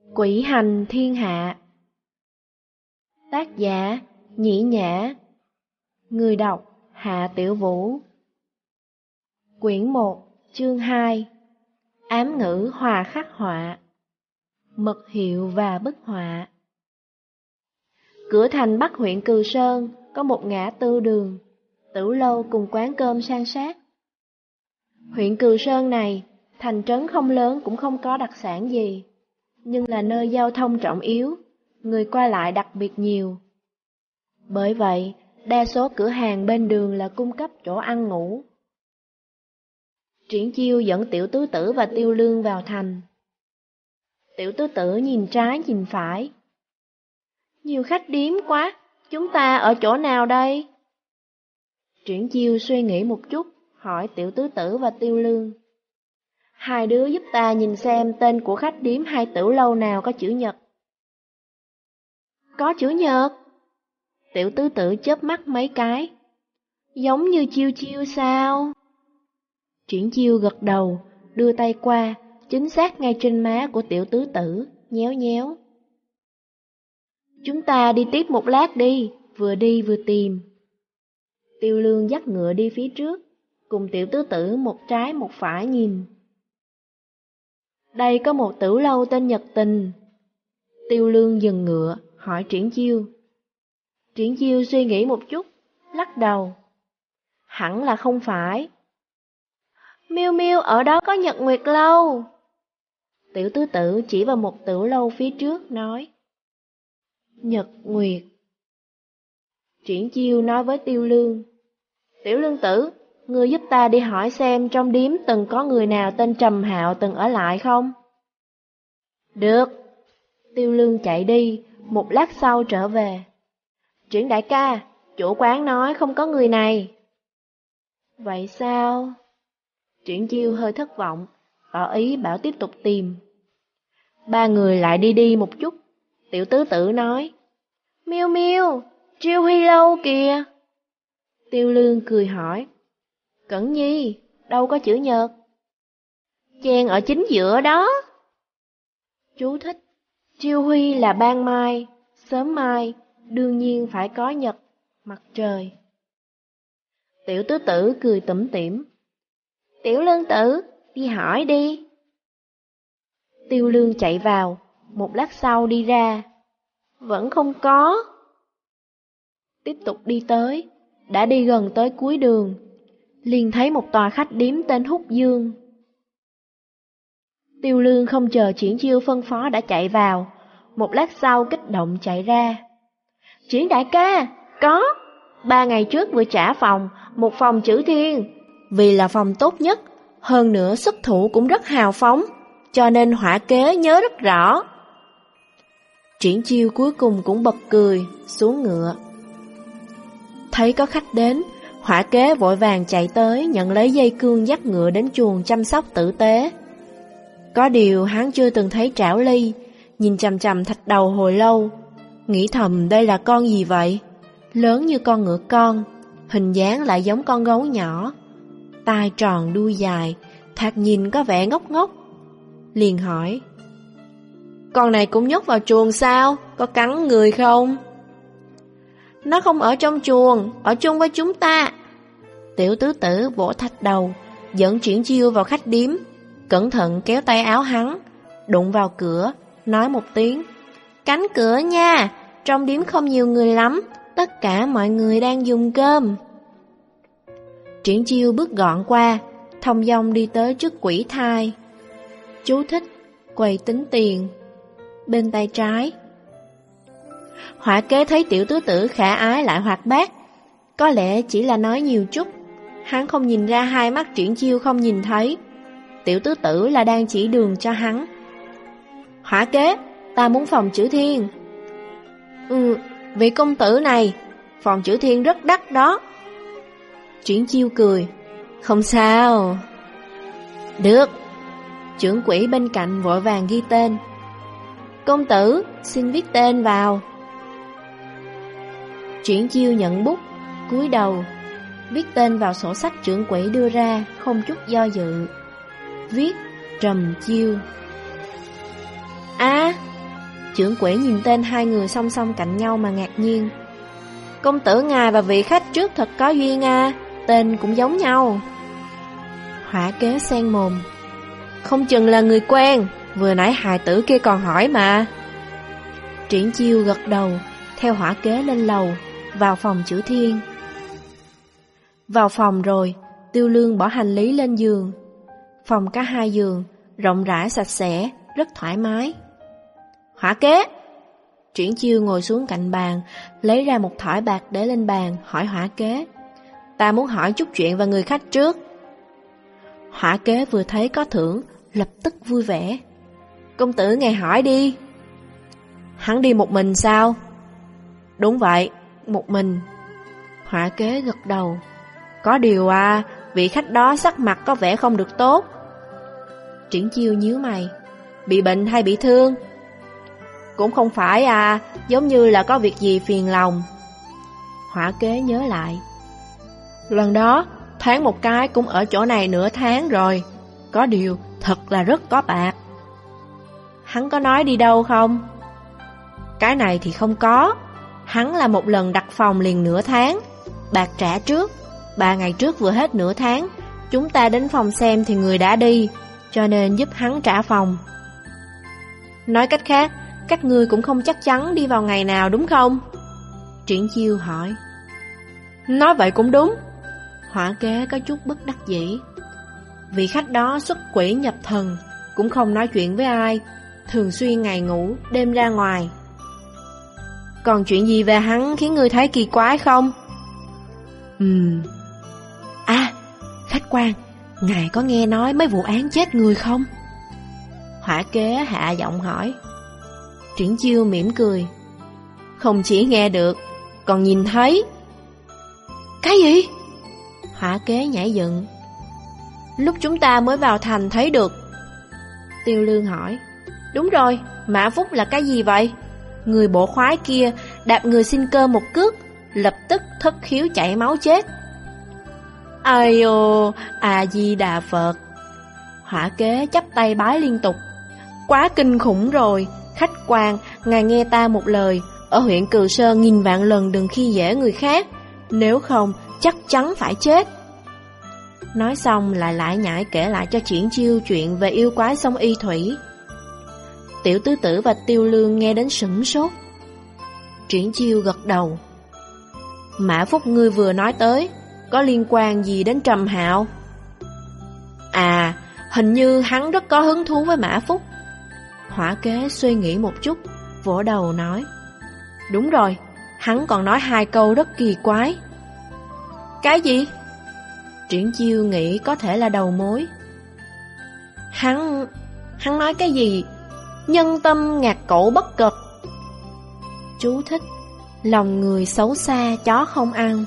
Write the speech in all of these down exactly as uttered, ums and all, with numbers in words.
Quỷ hành thiên hạ. Tác giả Nhĩ Nhã. Người đọc Hạ Tiểu Vũ. Quyển một, chương hai. Ám ngữ hòa khắc họa. Mật hiệu và bức họa. Cửa thành Bắc huyện Cừ Sơn có một ngã tư đường, tử lâu cùng quán cơm san sát. Huyện Cừ Sơn này, thành trấn không lớn cũng không có đặc sản gì, nhưng là nơi giao thông trọng yếu, người qua lại đặc biệt nhiều. Bởi vậy, đa số cửa hàng bên đường là cung cấp chỗ ăn ngủ. Triển Chiêu dẫn Tiểu Tứ Tử và Tiêu Lương vào thành. Tiểu Tứ Tử nhìn trái nhìn phải. Nhiều khách điếm quá, chúng ta ở chỗ nào đây? Triển Chiêu suy nghĩ một chút, hỏi Tiểu Tứ Tử và Tiêu Lương. Hai đứa giúp ta nhìn xem tên của khách điếm hay tử lâu nào có chữ nhật. Có chữ nhật? Tiểu Tứ Tử chớp mắt mấy cái. Giống như Chiêu Chiêu sao? Triển Chiêu gật đầu, đưa tay qua, chính xác ngay trên má của Tiểu Tứ Tử, nhéo nhéo. Chúng ta đi tiếp một lát đi, vừa đi vừa tìm. Tiêu Lương dắt ngựa đi phía trước, cùng Tiểu Tứ Tử một trái một phải nhìn. Đây có một tử lâu tên Nhật Tình. Tiêu Lương dừng ngựa, hỏi Triển Chiêu. Triển Chiêu suy nghĩ một chút, lắc đầu. Hẳn là không phải. Miêu Miêu ở đó có Nhật Nguyệt lâu. Tiểu Tứ Tử chỉ vào một tử lâu phía trước, nói. Nhật Nguyệt. Triển Chiêu nói với Tiêu Lương. Tiểu Lương tử, ngươi giúp ta đi hỏi xem trong điếm từng có người nào tên Trầm Hạo từng ở lại không? Được. Tiêu Lương chạy đi, một lát sau trở về. Triển đại ca, chủ quán nói không có người này. Vậy sao? Triển Chiêu hơi thất vọng, tỏ ý bảo tiếp tục tìm. Ba người lại đi đi một chút. Tiểu Tứ Tử nói. Miêu Miêu, Triêu Huy lâu kìa. Tiêu Lương cười hỏi. Cẩn Nhi, đâu có chữ nhật? Chèn ở chính giữa đó. Chú thích. Triêu Huy là ban mai, sớm mai, đương nhiên phải có nhật, mặt trời. Tiểu Tứ Tử cười tủm tỉm. Tiểu Lương tử, đi hỏi đi. Tiêu Lương chạy vào, một lát sau đi ra. Vẫn không có. Tiếp tục đi tới, đã đi gần tới cuối đường, liền thấy một tòa khách điếm tên Húc Dương. Tiêu Lương không chờ Triển Chiêu phân phó đã chạy vào, một lát sau kích động chạy ra. Triển đại ca, có. Ba ngày trước vừa trả phòng, một phòng chữ thiên. Vì là phòng tốt nhất, hơn nữa xuất thủ cũng rất hào phóng, cho nên họa kế nhớ rất rõ. Triển Chiêu cuối cùng cũng bật cười, xuống ngựa. Thấy có khách đến, họa kế vội vàng chạy tới nhận lấy dây cương dắt ngựa đến chuồng chăm sóc tử tế. Có điều hắn chưa từng thấy Trảo Ly, nhìn chằm chằm thạch đầu hồi lâu, nghĩ thầm đây là con gì vậy? Lớn như con ngựa con, hình dáng lại giống con gấu nhỏ, tai tròn đuôi dài, thoạt nhìn có vẻ ngốc ngốc. Liền hỏi. Con này cũng nhốt vào chuồng sao? Có cắn người không? Nó không ở trong chuồng, ở chung với chúng ta. Tiểu Tứ Tử vỗ thạch đầu, dẫn Triển Chiêu vào khách điếm, cẩn thận kéo tay áo hắn, đụng vào cửa, nói một tiếng. Cánh cửa nha, trong điếm không nhiều người lắm, tất cả mọi người đang dùng cơm. Triển Chiêu bước gọn qua, thông dong đi tới trước quỷ thai. Chú thích, quầy tính tiền. Bên tay trái. Họa kế thấy Tiểu Tứ Tử khả ái lại hoạt bát, có lẽ chỉ là nói nhiều chút, hắn không nhìn ra hai mắt Triển Chiêu không nhìn thấy. Tiểu Tứ Tử là đang chỉ đường cho hắn. Họa kế, ta muốn phòng chữ thiên. Ừ, vị công tử này, phòng chữ thiên rất đắt đó. Triển Chiêu cười. Không sao. Được. Trưởng quỹ bên cạnh vội vàng ghi tên. Công tử, xin viết tên vào. Triển Chiêu nhận bút, cúi đầu, viết tên vào sổ sách trưởng quỹ đưa ra, không chút do dự. Viết Trầm Chiêu. À, Trưởng quỹ nhìn tên hai người song song cạnh nhau mà ngạc nhiên. Công tử ngài và vị khách trước thật có duyên à, tên cũng giống nhau. Hỏa kế xen mồm. Không chừng là người quen, vừa nãy hài tử kia còn hỏi mà. Triển Chiêu gật đầu, theo hỏa kế lên lầu, vào phòng Chữ Thiên. Vào phòng rồi, Tiêu Lương bỏ hành lý lên giường. Phòng có hai giường, rộng rãi sạch sẽ, rất thoải mái. Hỏa kế. Triển Chiêu ngồi xuống cạnh bàn, lấy ra một thỏi bạc để lên bàn, hỏi hỏa kế. Ta muốn hỏi chút chuyện về người khách trước. Hỏa kế vừa thấy có thưởng, lập tức vui vẻ. Công tử ngài hỏi đi. Hắn đi một mình sao? Đúng vậy, một mình. Hỏa kế gật đầu. Có điều à, vị khách đó sắc mặt có vẻ không được tốt. Triển Chiêu nhíu mày. Bị bệnh hay bị thương? Cũng không phải à, giống như là có việc gì phiền lòng. Hỏa kế nhớ lại. Lần đó, thoáng một cái cũng ở chỗ này nửa tháng rồi. Có điều, thật là rất có bạc. Hắn có nói đi đâu không? Cái này thì không có. Hắn là một lần đặt phòng liền nửa tháng, bạc trả trước. Ba ngày trước vừa hết nửa tháng, chúng ta đến phòng xem thì người đã đi, cho nên giúp hắn trả phòng. Nói cách khác, các ngươi cũng không chắc chắn đi vào ngày nào đúng không? Triển Chiêu hỏi. Nói vậy cũng đúng. Hỏa kế có chút bất đắc dĩ. Vị khách đó xuất quỷ nhập thần, cũng không nói chuyện với ai, thường xuyên ngày ngủ, đêm ra ngoài. Còn chuyện gì về hắn khiến ngươi thấy kỳ quái không? Ừm. À, khách quan, ngài có nghe nói mấy vụ án chết người không? Hỏa kế hạ giọng hỏi. Triển Chiêu mỉm cười. Không chỉ nghe được, còn nhìn thấy. Cái gì? Hỏa kế nhảy dựng. Lúc chúng ta mới vào thành thấy được. Tiêu Lương hỏi. Đúng rồi, Mã Phúc là cái gì vậy? Người bộ khoái kia đạp người xin cơ một cước, lập tức thất khiếu chảy máu chết. Ai ô, A-di-đà Phật. Hỏa kế chắp tay bái liên tục. Quá kinh khủng rồi. Khách quan, ngài nghe ta một lời, ở huyện Cừ Sơn nghìn vạn lần đừng khi dễ người khác, nếu không chắc chắn phải chết. Nói xong lại lại nhảy kể lại cho Triển Chiêu chuyện về yêu quái sông Y Thủy. Tiểu tứ tử và Tiêu Lương nghe đến sửng sốt. Triển Chiêu gật đầu. Mã Phúc ngươi vừa nói tới, có liên quan gì đến Trầm Hạo? À, hình như hắn rất có hứng thú với Mã Phúc. Hỏa kế suy nghĩ một chút, vỗ đầu nói. Đúng rồi, hắn còn nói hai câu rất kỳ quái. Cái gì? Triển Chiêu nghĩ có thể là đầu mối. Hắn... hắn nói cái gì? Nhân tâm ngạt cổ bất cực. Chú thích: lòng người xấu xa chó không ăn.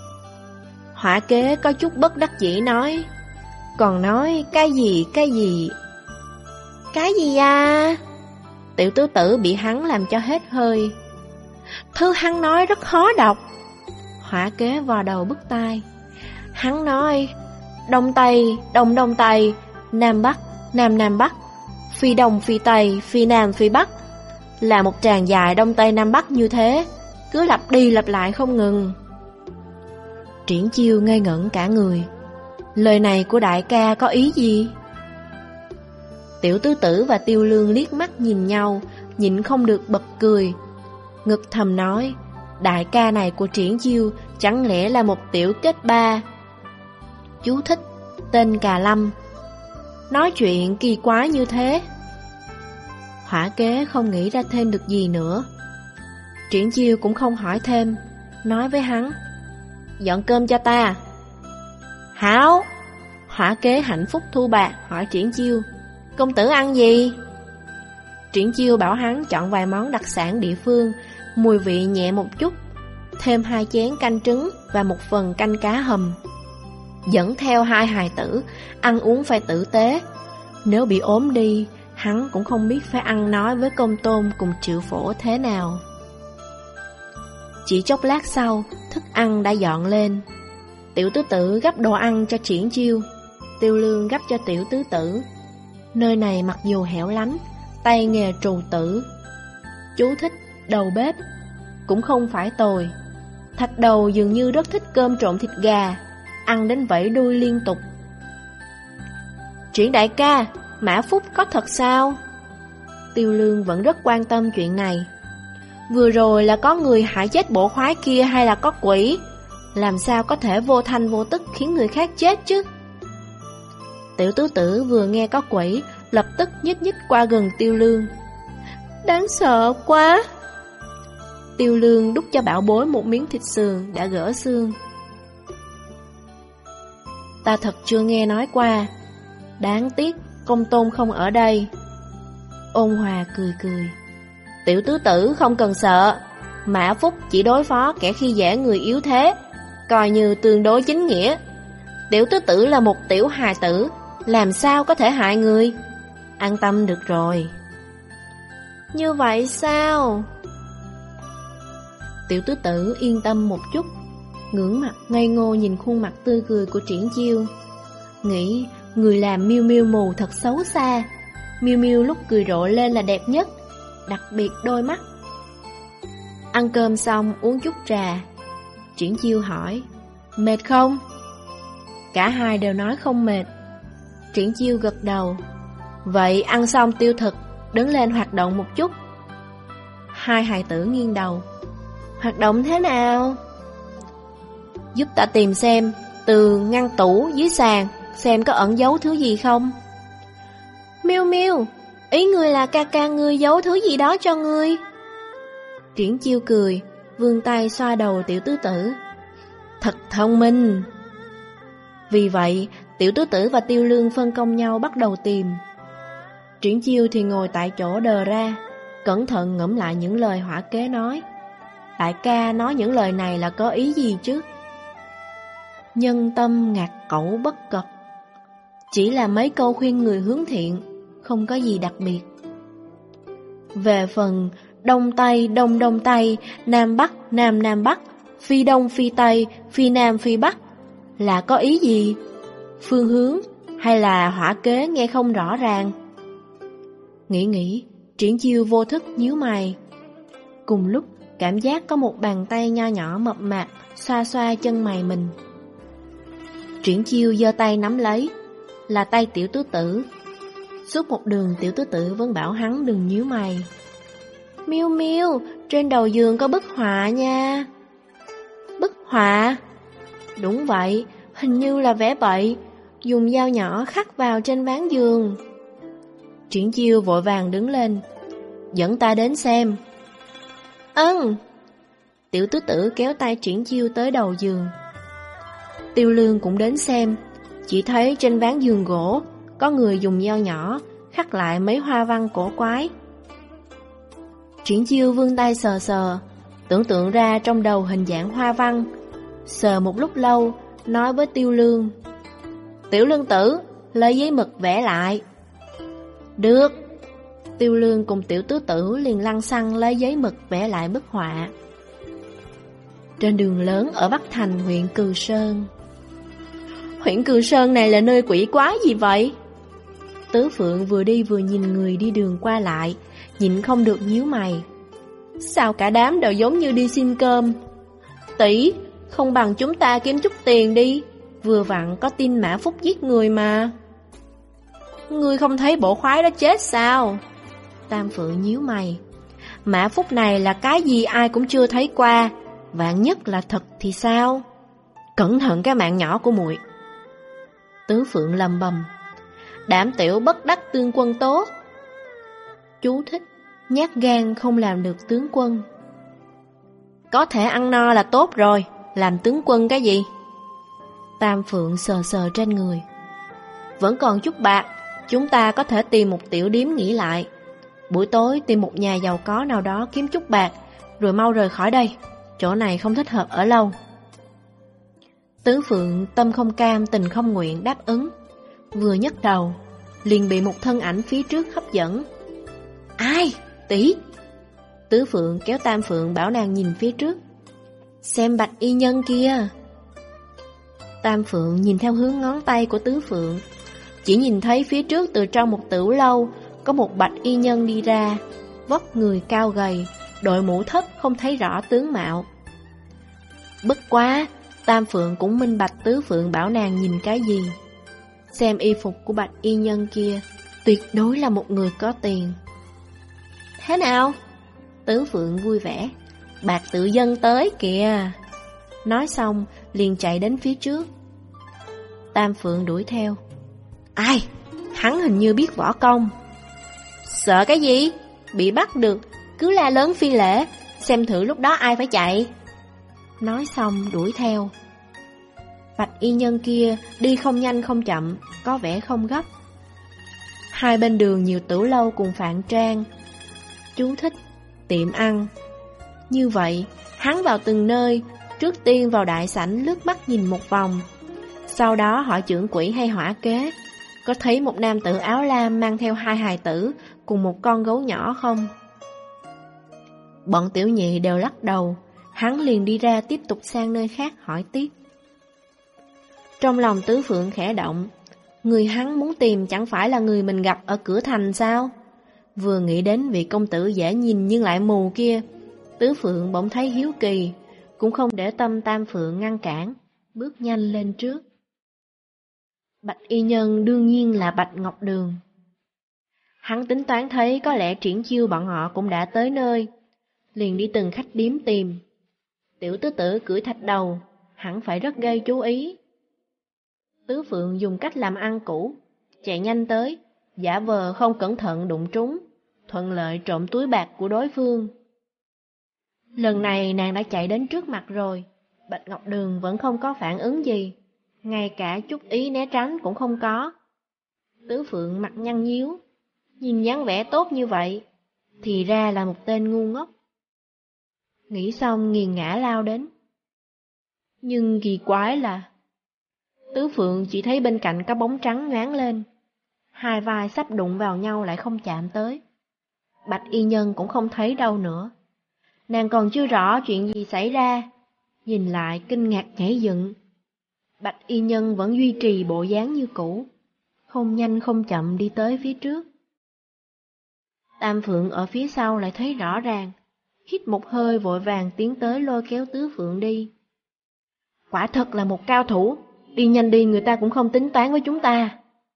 Hỏa kế có chút bất đắc dĩ nói. Còn nói cái gì cái gì? Cái gì à? Tiểu tứ tử bị hắn làm cho hết hơi. Thư hắn nói rất khó đọc. Hỏa kế vò đầu bứt tai. Hắn nói Đông Tây, Đông Đông Tây, Nam Bắc, Nam Nam Bắc, Phi Đông Phi Tây, Phi Nam Phi Bắc. Là một tràng dài Đông Tây Nam Bắc như thế, cứ lặp đi lặp lại không ngừng. Triển Chiêu ngây ngẩn cả người. Lời này của đại ca có ý gì? Tiểu tứ tử và Tiêu Lương liếc mắt nhìn nhau, nhịn không được bật cười. Ngực thầm nói, đại ca này của Triển Chiêu chẳng lẽ là một tiểu kết ba? Chú thích: tên Cà Lâm. Nói chuyện kỳ quái như thế. Hỏa kế không nghĩ ra thêm được gì nữa. Triển Chiêu cũng không hỏi thêm, nói với hắn, dọn cơm cho ta. Hảo. Hỏa kế hạnh phúc thu bạc hỏi Triển Chiêu, công tử ăn gì? Triển Chiêu bảo hắn chọn vài món đặc sản địa phương, mùi vị nhẹ một chút, thêm hai chén canh trứng và một phần canh cá hầm. Dẫn theo hai hài tử, ăn uống phải tử tế. Nếu bị ốm đi, hắn cũng không biết phải ăn nói với Công Tôn cùng Triệu Phổ thế nào. Chỉ chốc lát sau, thức ăn đã dọn lên. Tiểu tứ tử gắp đồ ăn cho Triển Chiêu, Tiêu Lương gắp cho tiểu tứ tử. Nơi này mặc dù hẻo lánh, tay nghề trù tử. Chú thích đầu bếp, cũng không phải tồi. Thạch đầu dường như rất thích cơm trộn thịt gà, ăn đến vẫy đuôi liên tục. Triển đại ca, Mã Phúc có thật sao? Tiêu Lương vẫn rất quan tâm chuyện này. Vừa rồi là có người hại chết bộ khoái kia hay là có quỷ? Làm sao có thể vô thanh vô tức khiến người khác chết chứ? Tiểu tứ tử vừa nghe có quỷ, lập tức nhích nhích qua gần Tiêu Lương. Đáng sợ quá! Tiêu Lương đút cho bảo bối một miếng thịt sườn đã gỡ xương. Ta thật chưa nghe nói qua. Đáng tiếc công tôn không ở đây. Ôn Hòa cười cười. Tiểu tứ tử không cần sợ. Mã Phúc chỉ đối phó kẻ khi dễ người yếu thế, coi như tương đối chính nghĩa. Tiểu tứ tử là một tiểu hài tử, làm sao có thể hại người? An tâm được rồi. Như vậy sao? Tiểu tứ tử yên tâm một chút, ngưỡng mặt ngây ngô nhìn khuôn mặt tươi cười của Triển Chiêu. Nghĩ người làm Miêu Miêu mù thật xấu xa. Miêu Miêu lúc cười rộ lên là đẹp nhất, đặc biệt đôi mắt. Ăn cơm xong uống chút trà. Triển Chiêu hỏi, mệt không? Cả hai đều nói không mệt. Triển Chiêu gật đầu. Vậy ăn xong tiêu thực, đứng lên hoạt động một chút. Hai hài tử nghiêng đầu. Hoạt động thế nào? Giúp ta tìm xem từ ngăn tủ dưới sàn, xem có ẩn giấu thứ gì không. Miêu Miêu, ý ngươi là ca ca ngươi giấu thứ gì đó cho ngươi? Triển Chiêu cười, vươn tay xoa đầu tiểu tứ tử. Thật thông minh. Vì vậy, tiểu tứ tử và Tiêu Lương phân công nhau bắt đầu tìm. Triển Chiêu thì ngồi tại chỗ đờ ra, cẩn thận ngẫm lại những lời hỏa kế nói. Đại ca nói những lời này là có ý gì chứ? Nhân tâm ngạt cẩu bất cật, chỉ là mấy câu khuyên người hướng thiện, không có gì đặc biệt. Về phần Đông Tây Đông Đông Tây, Nam Bắc Nam Nam Bắc, Phi Đông Phi Tây, Phi Nam Phi Bắc, là có ý gì? Phương hướng hay là hỏa kế nghe không rõ ràng. Nghĩ nghĩ, Triển Chiêu vô thức nhíu mày. Cùng lúc cảm giác có một bàn tay nho nhỏ mập mạp xoa xoa chân mày mình. Triển Chiêu giơ tay nắm lấy, là tay tiểu tứ tử. Suốt một đường tiểu tứ tử vẫn bảo hắn đừng nhíu mày. Miêu Miêu, trên đầu giường có bức họa nha. Bức họa? Đúng vậy, hình như là vẽ bậy, dùng dao nhỏ khắc vào trên ván giường. Triển Chiêu vội vàng đứng lên, dẫn ta đến xem. Ừm. Tiểu tứ tử kéo tay Triển Chiêu tới đầu giường. Tiêu Lương cũng đến xem, chỉ thấy trên ván giường gỗ có người dùng dao nhỏ khắc lại mấy hoa văn cổ quái. Triển Chiêu vươn tay sờ sờ, tưởng tượng ra trong đầu hình dạng hoa văn. Sờ một lúc lâu, nói với Tiêu Lương, Tiểu Lương tử, lấy giấy mực vẽ lại. Được. Tiêu Lương cùng tiểu tứ tử liền lăng xăng lấy giấy mực vẽ lại bức họa. Trên đường lớn ở Bắc Thành huyện Cừ Sơn. Huyện Cừ Sơn này là nơi quỷ quái gì vậy? Tứ Phượng vừa đi vừa nhìn người đi đường qua lại, nhịn không được nhíu mày. Sao cả đám đều giống như đi xin cơm? Tỷ, không bằng chúng ta kiếm chút tiền đi, vừa vặn có tin Mã Phúc giết người mà. Ngươi không thấy bộ khoái đó chết sao? Tam Phượng nhíu mày. Mã Phúc này là cái gì ai cũng chưa thấy qua, vạn nhất là thật thì sao? Cẩn thận cái mạng nhỏ của muội. Tứ Phượng lầm bầm. Đảm tiểu bất đắc tương quân tốt. Chú thích, nhát gan không làm được tướng quân. Có thể ăn no là tốt rồi, làm tướng quân cái gì? Tam Phượng sờ sờ trên người. Vẫn còn chút bạc, chúng ta có thể tìm một tiểu điếm nghỉ lại. Buổi tối tìm một nhà giàu có nào đó kiếm chút bạc, rồi mau rời khỏi đây, chỗ này không thích hợp ở lâu. Tứ Phượng tâm không cam tình không nguyện đáp ứng. Vừa nhấc đầu, liền bị một thân ảnh phía trước hấp dẫn. Ai? Tỷ? Tứ Phượng kéo Tam Phượng bảo nàng nhìn phía trước. Xem bạch y nhân kia. Tam Phượng nhìn theo hướng ngón tay của Tứ Phượng, chỉ nhìn thấy phía trước từ trong một tửu lâu có một bạch y nhân đi ra, vóc người cao gầy, đội mũ thấp không thấy rõ tướng mạo. Bất quá, Tam Phượng cũng minh bạch Tứ Phượng bảo nàng nhìn cái gì. Xem y phục của bạch y nhân kia, tuyệt đối là một người có tiền. Thế nào? Tứ Phượng vui vẻ. Bạc tự dân tới kìa. Nói xong, liền chạy đến phía trước. Tam Phượng đuổi theo. Ai? Hắn hình như biết võ công. Sợ cái gì? Bị bắt được, cứ la lớn phi lễ, xem thử lúc đó ai phải chạy. Nói xong đuổi theo. Bạch y nhân kia đi không nhanh không chậm, có vẻ không gấp. Hai bên đường nhiều tửu lâu cùng Phạn Trang. Chú thích, tiệm ăn. Như vậy, hắn vào từng nơi, trước tiên vào đại sảnh lướt mắt nhìn một vòng. Sau đó hỏi trưởng quỹ hay hỏa kế, có thấy một nam tử áo lam mang theo hai hài tử cùng một con gấu nhỏ không? Bọn tiểu nhị đều lắc đầu, hắn liền đi ra tiếp tục sang nơi khác hỏi tiếp. Trong lòng Tứ Phượng khẽ động, người hắn muốn tìm chẳng phải là người mình gặp ở cửa thành sao? Vừa nghĩ đến vị công tử dễ nhìn nhưng lại mù kia, Tứ Phượng bỗng thấy hiếu kỳ, cũng không để tâm Tam Phượng ngăn cản, bước nhanh lên trước. Bạch y nhân đương nhiên là Bạch Ngọc Đường. Hắn tính toán thấy có lẽ Triển Chiêu bọn họ cũng đã tới nơi, liền đi từng khách điếm tìm. Tiểu tứ tử cưỡi thạch đầu, hẳn phải rất gây chú ý. Tứ Phượng dùng cách làm ăn cũ, chạy nhanh tới, giả vờ không cẩn thận đụng trúng, thuận lợi trộm túi bạc của đối phương. Lần này nàng đã chạy đến trước mặt rồi, Bạch Ngọc Đường vẫn không có phản ứng gì, ngay cả chút ý né tránh cũng không có. Tứ Phượng mặt nhăn nhíu, nhìn dáng vẻ tốt như vậy, thì ra là một tên ngu ngốc. Nghĩ xong nghiền ngã lao đến. Nhưng kỳ quái là, Tứ Phượng chỉ thấy bên cạnh có bóng trắng nhoáng lên, hai vai sắp đụng vào nhau lại không chạm tới. Bạch y nhân cũng không thấy đâu nữa. Nàng còn chưa rõ chuyện gì xảy ra, nhìn lại kinh ngạc nhảy dựng. Bạch y nhân vẫn duy trì bộ dáng như cũ, không nhanh không chậm đi tới phía trước. Tam Phượng ở phía sau lại thấy rõ ràng, hít một hơi vội vàng tiến tới lôi kéo Tứ Phượng đi. Quả thật là một cao thủ, đi nhanh đi người ta cũng không tính toán với chúng ta.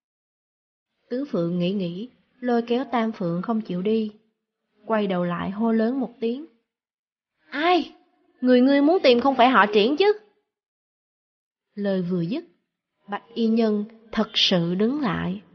Tứ Phượng nghĩ nghĩ, lôi kéo Tam Phượng không chịu đi, quay đầu lại hô lớn một tiếng. Ai? Người ngươi muốn tìm không phải họ Triển chứ? Lời vừa dứt, Bạch y nhân thật sự đứng lại.